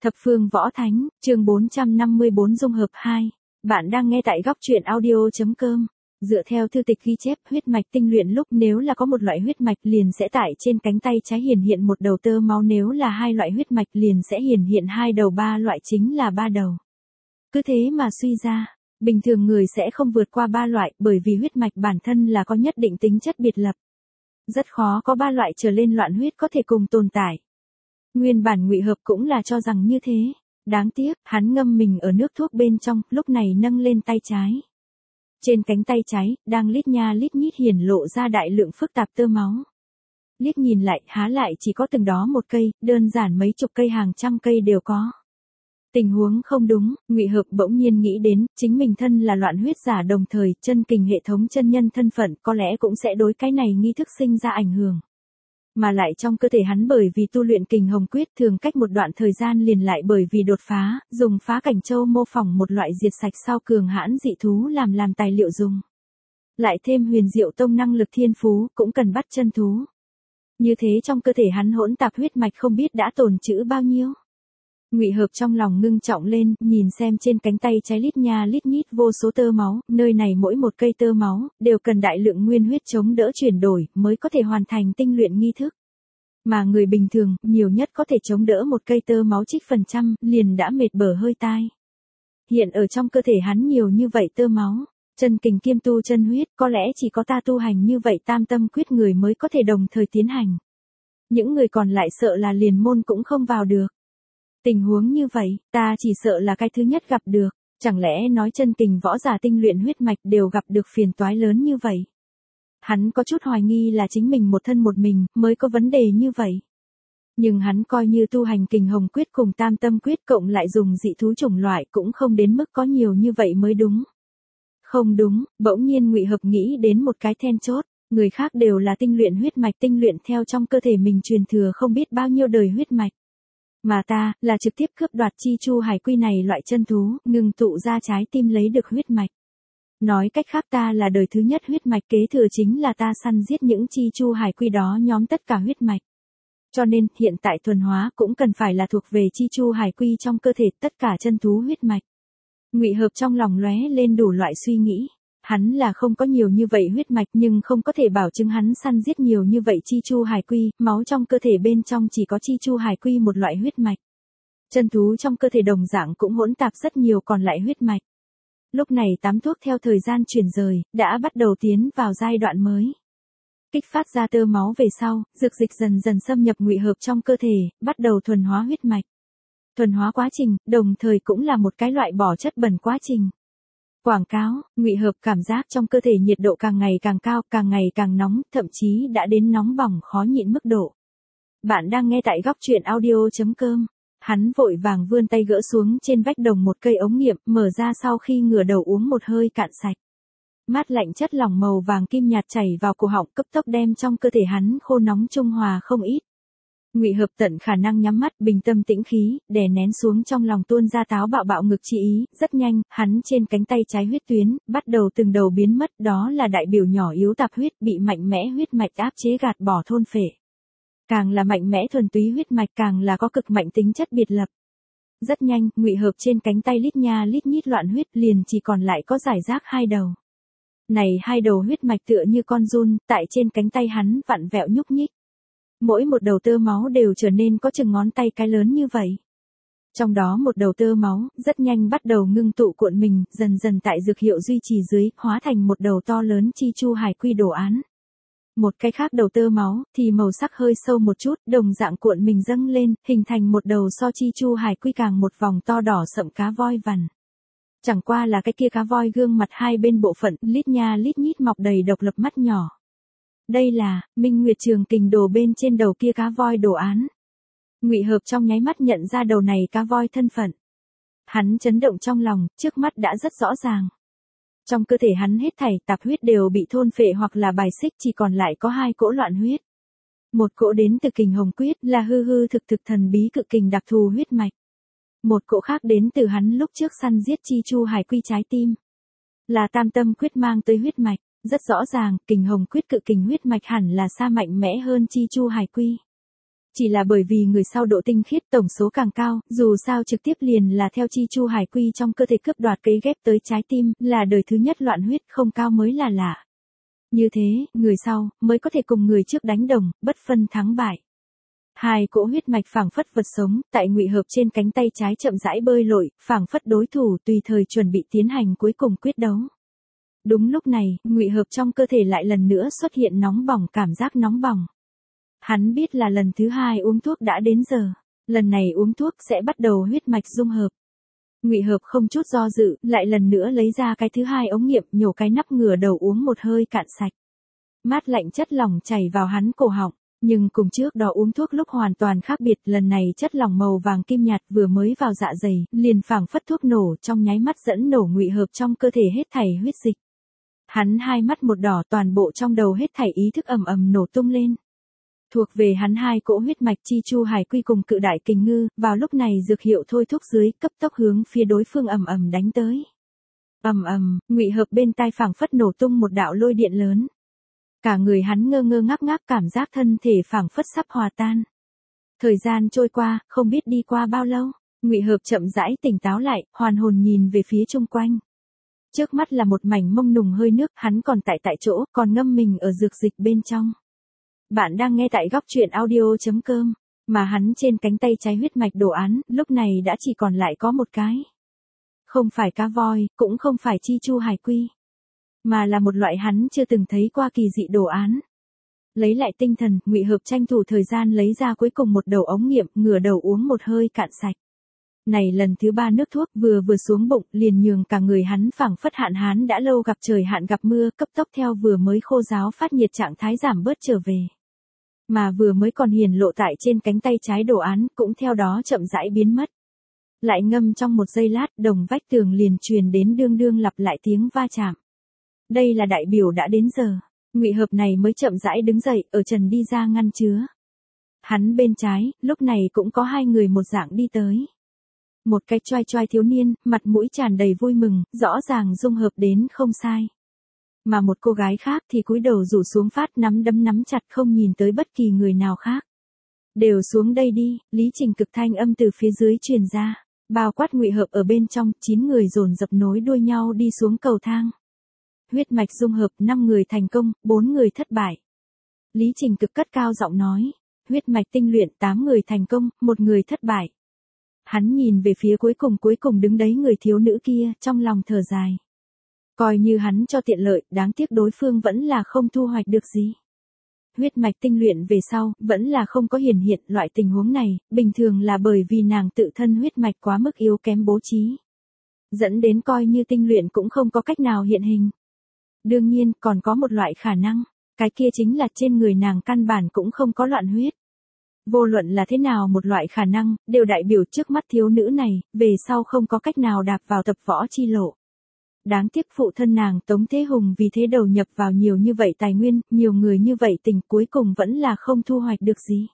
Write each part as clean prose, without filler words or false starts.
Thập phương võ thánh, chương 454 dung hợp 2. Bạn đang nghe tại góc truyện audio.com. Dựa theo thư tịch ghi chép, huyết mạch tinh luyện lúc nếu là có một loại huyết mạch liền sẽ tại trên cánh tay trái hiển hiện một đầu tơ máu, nếu là hai loại huyết mạch liền sẽ hiển hiện hai đầu, ba loại chính là ba đầu. Cứ thế mà suy ra, bình thường người sẽ không vượt qua ba loại, bởi vì huyết mạch bản thân là có nhất định tính chất biệt lập. Rất khó có ba loại trở lên loạn huyết có thể cùng tồn tại. Nguyên bản Ngụy Hợp cũng là cho rằng như thế. Đáng tiếc, hắn ngâm mình ở nước thuốc bên trong, lúc này nâng lên tay trái. Trên cánh tay trái, đang lít nha lít nhít hiển lộ ra đại lượng phức tạp tơ máu. Liếc nhìn lại, há lại chỉ có từng đó một cây, đơn giản mấy chục cây, hàng trăm cây đều có. Tình huống không đúng, Ngụy Hợp bỗng nhiên nghĩ đến, chính mình thân là loạn huyết giả, đồng thời chân kình hệ thống chân nhân thân phận, có lẽ cũng sẽ đối cái này nghi thức sinh ra ảnh hưởng. Mà lại trong cơ thể hắn bởi vì tu luyện kình hồng quyết, thường cách một đoạn thời gian liền lại bởi vì đột phá, dùng phá cảnh châu mô phỏng một loại diệt sạch sau cường hãn dị thú làm tài liệu dùng. Lại thêm huyền diệu tông năng lực thiên phú, cũng cần bắt chân thú. Như thế trong cơ thể hắn hỗn tạp huyết mạch không biết đã tồn trữ bao nhiêu. Ngụy Hợp trong lòng ngưng trọng lên, nhìn xem trên cánh tay trái lít nha lít nhít vô số tơ máu, nơi này mỗi một cây tơ máu, đều cần đại lượng nguyên huyết chống đỡ chuyển đổi, mới có thể hoàn thành tinh luyện nghi thức. Mà người bình thường, nhiều nhất có thể chống đỡ một cây tơ máu trích phần trăm, liền đã mệt bở hơi tai. Hiện ở trong cơ thể hắn nhiều như vậy tơ máu, chân kình kiêm tu chân huyết, có lẽ chỉ có ta tu hành như vậy tam tâm quyết người mới có thể đồng thời tiến hành. Những người còn lại sợ là liền môn cũng không vào được. Tình huống như vậy, ta chỉ sợ là cái thứ nhất gặp được, chẳng lẽ nói chân kình võ giả tinh luyện huyết mạch đều gặp được phiền toái lớn như vậy. Hắn có chút hoài nghi là chính mình một thân một mình mới có vấn đề như vậy. Nhưng hắn coi như tu hành kình hồng quyết cùng tam tâm quyết cộng lại dùng dị thú chủng loại cũng không đến mức có nhiều như vậy mới đúng. Không đúng, bỗng nhiên Ngụy Hợp nghĩ đến một cái then chốt, người khác đều là tinh luyện huyết mạch, tinh luyện theo trong cơ thể mình truyền thừa không biết bao nhiêu đời huyết mạch. Mà ta, là trực tiếp cướp đoạt chi chu hải quy này loại chân thú, ngừng tụ ra trái tim lấy được huyết mạch. Nói cách khác ta là đời thứ nhất huyết mạch, kế thừa chính là ta săn giết những chi chu hải quy đó nhóm tất cả huyết mạch. Cho nên, hiện tại thuần hóa cũng cần phải là thuộc về chi chu hải quy trong cơ thể tất cả chân thú huyết mạch. Ngụy Hợp trong lòng lóe lên đủ loại suy nghĩ. Hắn là không có nhiều như vậy huyết mạch, nhưng không có thể bảo chứng hắn săn giết nhiều như vậy chi chu hải quy, máu trong cơ thể bên trong chỉ có chi chu hải quy một loại huyết mạch. Chân thú trong cơ thể đồng dạng cũng hỗn tạp rất nhiều còn lại huyết mạch. Lúc này tám thuốc theo thời gian chuyển rời, đã bắt đầu tiến vào giai đoạn mới. Kích phát ra tơ máu về sau, dược dịch dần dần xâm nhập Ngụy Hợp trong cơ thể, bắt đầu thuần hóa huyết mạch. Thuần hóa quá trình, đồng thời cũng là một cái loại bỏ chất bẩn quá trình. Quảng cáo, Ngụy Hợp cảm giác trong cơ thể nhiệt độ càng ngày càng cao, càng ngày càng nóng, thậm chí đã đến nóng bỏng khó nhịn mức độ. Bạn đang nghe tại góc truyện audio.com. Hắn vội vàng vươn tay gỡ xuống trên vách đồng một cây ống nghiệm, mở ra sau khi ngửa đầu uống một hơi cạn sạch. Mát lạnh chất lỏng màu vàng kim nhạt chảy vào cổ họng, cấp tốc đem trong cơ thể hắn khô nóng trung hòa không ít. Ngụy Hợp tận khả năng nhắm mắt, bình tâm tĩnh khí, đè nén xuống trong lòng tuôn ra táo bạo ngực chi ý, rất nhanh, hắn trên cánh tay trái huyết tuyến, bắt đầu từng đầu biến mất, đó là đại biểu nhỏ yếu tạp huyết, bị mạnh mẽ huyết mạch áp chế gạt bỏ thôn phệ. Càng là mạnh mẽ thuần túy huyết mạch càng là có cực mạnh tính chất biệt lập. Rất nhanh, Ngụy Hợp trên cánh tay lít nha lít nhít loạn huyết liền chỉ còn lại có rải rác hai đầu. Này hai đầu huyết mạch tựa như con giun, tại trên cánh tay hắn vặn vẹo nhúc nhích. Mỗi một đầu tơ máu đều trở nên có chừng ngón tay cái lớn như vậy. Trong đó một đầu tơ máu, rất nhanh bắt đầu ngưng tụ cuộn mình, dần dần tại dược hiệu duy trì dưới, hóa thành một đầu to lớn chi chu hải quy đồ án. Một cái khác đầu tơ máu, thì màu sắc hơi sâu một chút, đồng dạng cuộn mình dâng lên, hình thành một đầu so chi chu hải quy càng một vòng to đỏ sậm cá voi vằn. Chẳng qua là cái kia cá voi gương mặt hai bên bộ phận, lít nha lít nhít mọc đầy độc lập mắt nhỏ. Đây là Minh Nguyệt Trường Kình đồ bên trên đầu kia cá voi đồ án. Ngụy Hợp trong nháy mắt nhận ra đầu này cá voi thân phận. Hắn chấn động trong lòng, trước mắt đã rất rõ ràng. Trong cơ thể hắn hết thảy tạp huyết đều bị thôn phệ hoặc là bài xích, chỉ còn lại có hai cỗ loạn huyết. Một cỗ đến từ kình hồng quyết, là hư thực thần bí cực kình đặc thù huyết mạch. Một cỗ khác đến từ hắn lúc trước săn giết chi chu hải quy trái tim. Là tam tâm quyết mang tới huyết mạch. Rất rõ ràng, kình hồng quyết cự kình huyết mạch hẳn là xa mạnh mẽ hơn chi chu hải quy. Chỉ là bởi vì người sau độ tinh khiết tổng số càng cao, dù sao trực tiếp liền là theo chi chu hải quy trong cơ thể cướp đoạt cấy ghép tới trái tim, là đời thứ nhất loạn huyết không cao mới là lạ. Như thế, người sau, mới có thể cùng người trước đánh đồng, bất phân thắng bại. Hai cỗ huyết mạch phảng phất vật sống, tại ngụy hợp trên cánh tay trái chậm rãi bơi lội, phảng phất đối thủ tùy thời chuẩn bị tiến hành cuối cùng quyết đấu. Đúng lúc này, ngụy hợp trong cơ thể lại lần nữa xuất hiện nóng bỏng, cảm giác nóng bỏng. Hắn biết là lần thứ hai uống thuốc đã đến giờ, lần này uống thuốc sẽ bắt đầu huyết mạch dung hợp. Ngụy hợp không chút do dự, lại lần nữa lấy ra cái thứ hai ống nghiệm, nhổ cái nắp ngửa đầu uống một hơi cạn sạch. Mát lạnh chất lỏng chảy vào hắn cổ họng, nhưng cùng trước đó uống thuốc lúc hoàn toàn khác biệt, lần này chất lỏng màu vàng kim nhạt vừa mới vào dạ dày, liền phảng phất thuốc nổ trong nháy mắt dẫn nổ ngụy hợp trong cơ thể hết thảy huyết dịch. Hắn hai mắt một đỏ, toàn bộ trong đầu hết thảy ý thức ầm ầm nổ tung lên. Thuộc về hắn hai cỗ huyết mạch chi chu hải quy cùng cự đại kình ngư, vào lúc này dược hiệu thôi thúc dưới, cấp tốc hướng phía đối phương ầm ầm đánh tới. Ầm ầm, ngụy hợp bên tai phảng phất nổ tung một đạo lôi điện lớn. Cả người hắn ngơ ngơ ngác ngác, cảm giác thân thể phảng phất sắp hòa tan. Thời gian trôi qua, không biết đi qua bao lâu, ngụy hợp chậm rãi tỉnh táo lại, hoàn hồn nhìn về phía chung quanh. Trước mắt là một mảnh mông nùng hơi nước, hắn còn tại chỗ, còn ngâm mình ở dược dịch bên trong. Bạn đang nghe tại góc truyện audio.com, mà hắn trên cánh tay trái huyết mạch đồ án, lúc này đã chỉ còn lại có một cái. Không phải cá voi, cũng không phải chi chu hải quy, mà là một loại hắn chưa từng thấy qua kỳ dị đồ án. Lấy lại tinh thần, ngụy hợp tranh thủ thời gian lấy ra cuối cùng một đầu ống nghiệm, ngửa đầu uống một hơi cạn sạch. Này lần thứ ba nước thuốc vừa xuống bụng, liền nhường cả người hắn phảng phất hạn hán đã lâu gặp trời hạn gặp mưa, cấp tốc theo vừa mới khô ráo phát nhiệt trạng thái giảm bớt trở về. Mà vừa mới còn hiển lộ tại trên cánh tay trái đồ án, cũng theo đó chậm rãi biến mất. Lại ngâm trong một giây lát, đồng vách tường liền truyền đến đương đương lặp lại tiếng va chạm. Đây là đại biểu đã đến giờ. Ngụy hợp này mới chậm rãi đứng dậy, ở trần đi ra ngăn chứa. Hắn bên trái, lúc này cũng có hai người một dạng đi tới. Một cái choai choai thiếu niên, mặt mũi tràn đầy vui mừng, rõ ràng dung hợp đến không sai. Mà một cô gái khác thì cúi đầu rủ xuống phát nắm đấm nắm chặt, không nhìn tới bất kỳ người nào khác. Đều xuống đây đi, Lý Trình cực thanh âm từ phía dưới truyền ra, bao quát ngụy hợp ở bên trong, 9 người dồn dập nối đuôi nhau đi xuống cầu thang. Huyết mạch dung hợp, 5 người thành công, 4 người thất bại. Lý Trình cực cất cao giọng nói, huyết mạch tinh luyện, 8 người thành công, 1 người thất bại. Hắn nhìn về phía cuối cùng đứng đấy người thiếu nữ kia, trong lòng thở dài. Coi như hắn cho tiện lợi, đáng tiếc đối phương vẫn là không thu hoạch được gì. Huyết mạch tinh luyện về sau, vẫn là không có hiển hiện loại tình huống này, bình thường là bởi vì nàng tự thân huyết mạch quá mức yếu kém bố trí. Dẫn đến coi như tinh luyện cũng không có cách nào hiện hình. Đương nhiên, còn có một loại khả năng, cái kia chính là trên người nàng căn bản cũng không có loạn huyết. Vô luận là thế nào một loại khả năng, đều đại biểu trước mắt thiếu nữ này, về sau không có cách nào đạp vào tập võ chi lộ. Đáng tiếc phụ thân nàng Tống Thế Hùng vì thế đầu nhập vào nhiều như vậy tài nguyên, nhiều người như vậy tình, cuối cùng vẫn là không thu hoạch được gì.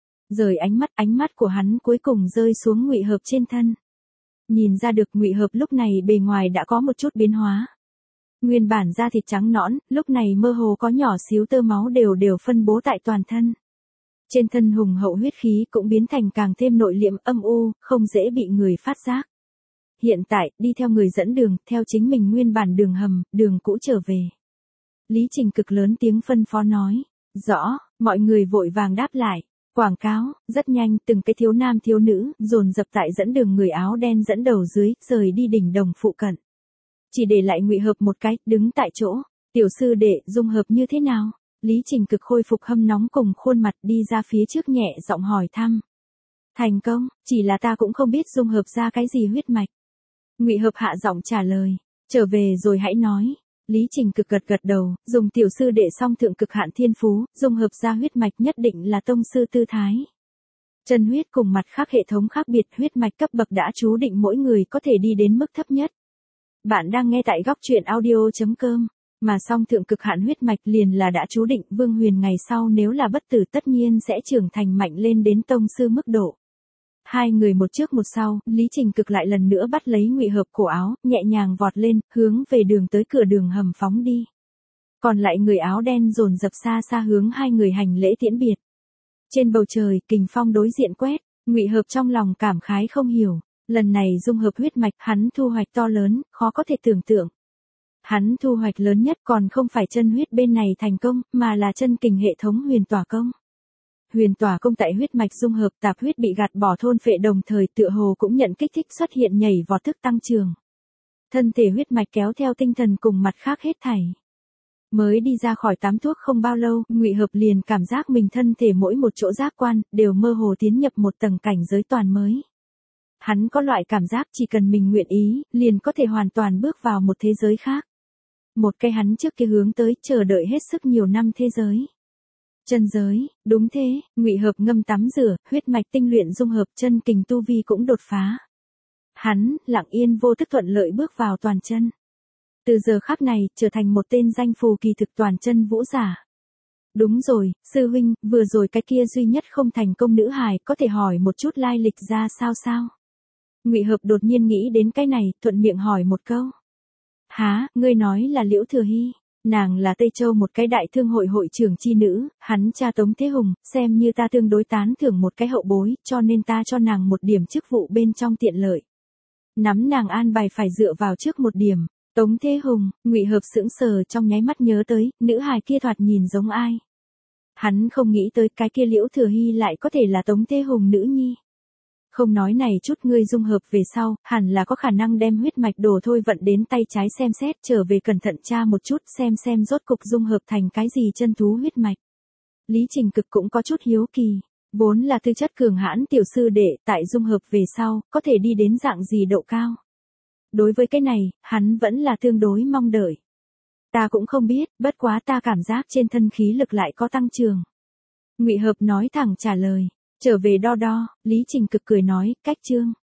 Rời ánh mắt của hắn cuối cùng rơi xuống ngụy hợp trên thân. Nhìn ra được ngụy hợp lúc này bề ngoài đã có một chút biến hóa. Nguyên bản da thịt trắng nõn, lúc này mơ hồ có nhỏ xíu tơ máu đều phân bố tại toàn thân. Trên thân hùng hậu huyết khí cũng biến thành càng thêm nội liễm âm u, không dễ bị người phát giác. Hiện tại, đi theo người dẫn đường, theo chính mình nguyên bản đường hầm, đường cũ trở về. Lý Trình cực lớn tiếng phân phó nói. Rõ, mọi người vội vàng đáp lại. Quảng cáo, rất nhanh, từng cái thiếu nam thiếu nữ, dồn dập tại dẫn đường người áo đen dẫn đầu dưới, rời đi đỉnh đồng phụ cận. Chỉ để lại ngụy hợp một cái, đứng tại chỗ. Tiểu sư đệ, dung hợp như thế nào? Lý Trình cực khôi phục hâm nóng cùng khuôn mặt đi ra phía trước nhẹ giọng hỏi thăm. Thành công, chỉ là ta cũng không biết dung hợp ra cái gì huyết mạch. Ngụy hợp hạ giọng trả lời. Trở về rồi hãy nói. Lý Trình cực gật đầu, dùng tiểu sư đệ song thượng cực hạn thiên phú, dung hợp ra huyết mạch nhất định là tông sư tư thái. Chân huyết cùng mặt khác hệ thống khác biệt, huyết mạch cấp bậc đã chú định mỗi người có thể đi đến mức thấp nhất. Bạn đang nghe tại góc truyện audio.com, mà song thượng cực hạn huyết mạch liền là đã chú định Vương Huyền ngày sau nếu là bất tử tất nhiên sẽ trưởng thành mạnh lên đến tông sư mức độ. Hai người một trước một sau, Lý Trình cực lại lần nữa bắt lấy ngụy hợp cổ áo, nhẹ nhàng vọt lên, hướng về đường tới cửa đường hầm phóng đi. Còn lại người áo đen dồn dập xa xa hướng hai người hành lễ tiễn biệt. Trên bầu trời, kình phong đối diện quét, Ngụy Hợp trong lòng cảm khái không hiểu, lần này dung hợp huyết mạch, hắn thu hoạch to lớn, khó có thể tưởng tượng. Hắn thu hoạch lớn nhất còn không phải chân huyết bên này thành công, mà là chân kình hệ thống huyền tỏa công. Huyền tỏa công tại huyết mạch dung hợp tạp huyết bị gạt bỏ thôn phệ đồng thời tựa hồ cũng nhận kích thích xuất hiện nhảy vọt thức tăng trưởng. Thân thể huyết mạch kéo theo tinh thần cùng mặt khác hết thảy. Mới đi ra khỏi tám thuốc không bao lâu, Ngụy Hợp liền cảm giác mình thân thể mỗi một chỗ giác quan, đều mơ hồ tiến nhập một tầng cảnh giới toàn mới. Hắn có loại cảm giác chỉ cần mình nguyện ý, liền có thể hoàn toàn bước vào một thế giới khác. Một cái hắn trước kia hướng tới, chờ đợi hết sức nhiều năm thế giới. Chân giới, đúng thế, Ngụy Hợp ngâm tắm rửa, huyết mạch tinh luyện dung hợp chân kình tu vi cũng đột phá. Hắn, lặng yên vô thức thuận lợi bước vào toàn chân. Từ giờ khắc này, trở thành một tên danh phù kỳ thực toàn chân vũ giả. Đúng rồi, sư huynh, vừa rồi cái kia duy nhất không thành công nữ hài, có thể hỏi một chút lai lịch ra sao? Ngụy Hợp đột nhiên nghĩ đến cái này, thuận miệng hỏi một câu. Hả, ngươi nói là Liễu Thừa Hy, nàng là Tây Châu một cái đại thương hội hội trưởng chi nữ, hắn cha Tống Thế Hùng, xem như ta tương đối tán thưởng một cái hậu bối, cho nên ta cho nàng một điểm chức vụ bên trong tiện lợi. Nắm nàng an bài phải dựa vào trước một điểm. Tống Thế Hùng, Ngụy Hợp sững sờ trong nháy mắt nhớ tới, nữ hài kia thoạt nhìn giống ai. Hắn không nghĩ tới cái kia Liễu Thừa Hy lại có thể là Tống Thế Hùng nữ nhi. Không nói này chút ngươi dung hợp về sau, hẳn là có khả năng đem huyết mạch đồ thôi vận đến tay trái xem xét trở về cẩn thận tra một chút xem rốt cục dung hợp thành cái gì chân thú huyết mạch. Lý Trình Cực cũng có chút hiếu kỳ, vốn là tư chất cường hãn tiểu sư đệ tại dung hợp về sau, có thể đi đến dạng gì độ cao. Đối với cái này, hắn vẫn là tương đối mong đợi. Ta cũng không biết, bất quá ta cảm giác trên thân khí lực lại có tăng trưởng. Ngụy Hợp nói thẳng trả lời, trở về đo đo, Lý Trình Cực cười nói, cách chương.